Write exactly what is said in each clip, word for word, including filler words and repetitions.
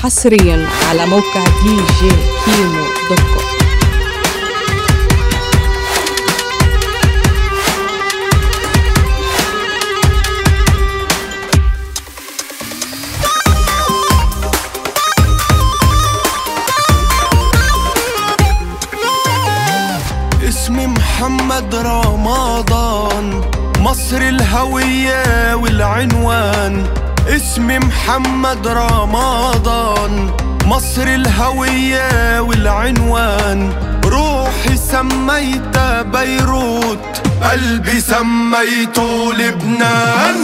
حصريا على موقع دي جي كيمو دوت كوم. اسمي محمد رمضان، مصر الهوية والعنوان. اسمي محمد رمضان، مصر الهوية والعنوان. روحي سميتها بيروت، قلبي سميته لبنان.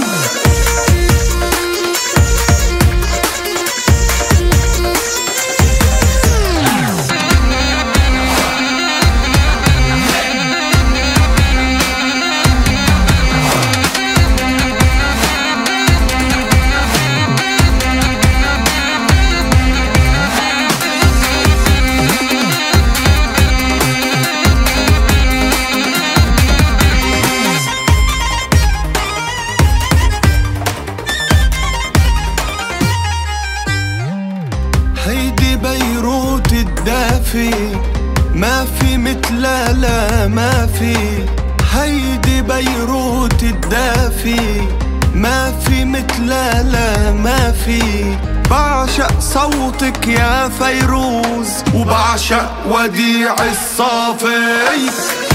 هيدي بيروت الدافي، ما في مثلها لا ما في. هيدي بيروت الدافي، ما في مثلها لا ما في. بعشق صوتك يا فيروز، وبعشق وديع الصافي.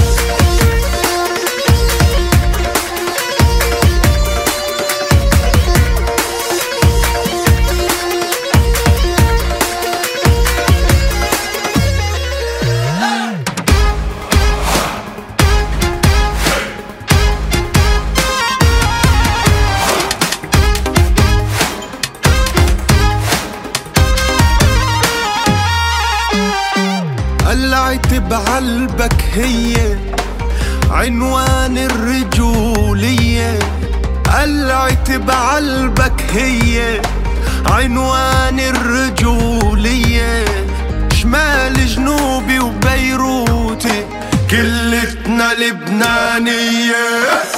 قلعت بعلبك هي عنوان الرجولية. قلعت بعلبك هي عنوان الرجولية. شمال جنوبي وبيروتي كلتنا لبنانية.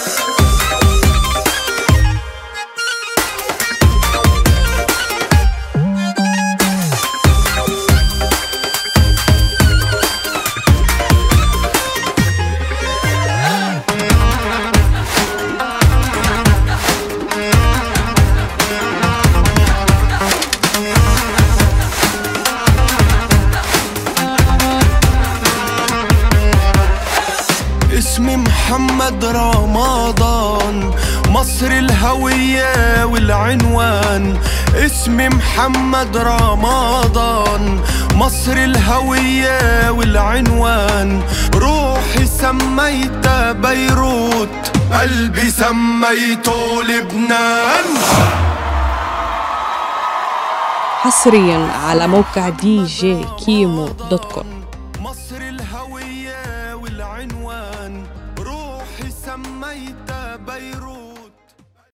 اسمي محمد رمضان، مصر الهوية والعنوان. اسمي محمد رمضان، مصر الهوية والعنوان. روحي سميتها بيروت، قلبي سميته لبنان. حصريا على موقع دي جي كيمو دوت كوم. مصر الهوية والعنوان. روحي سميتها بيروت.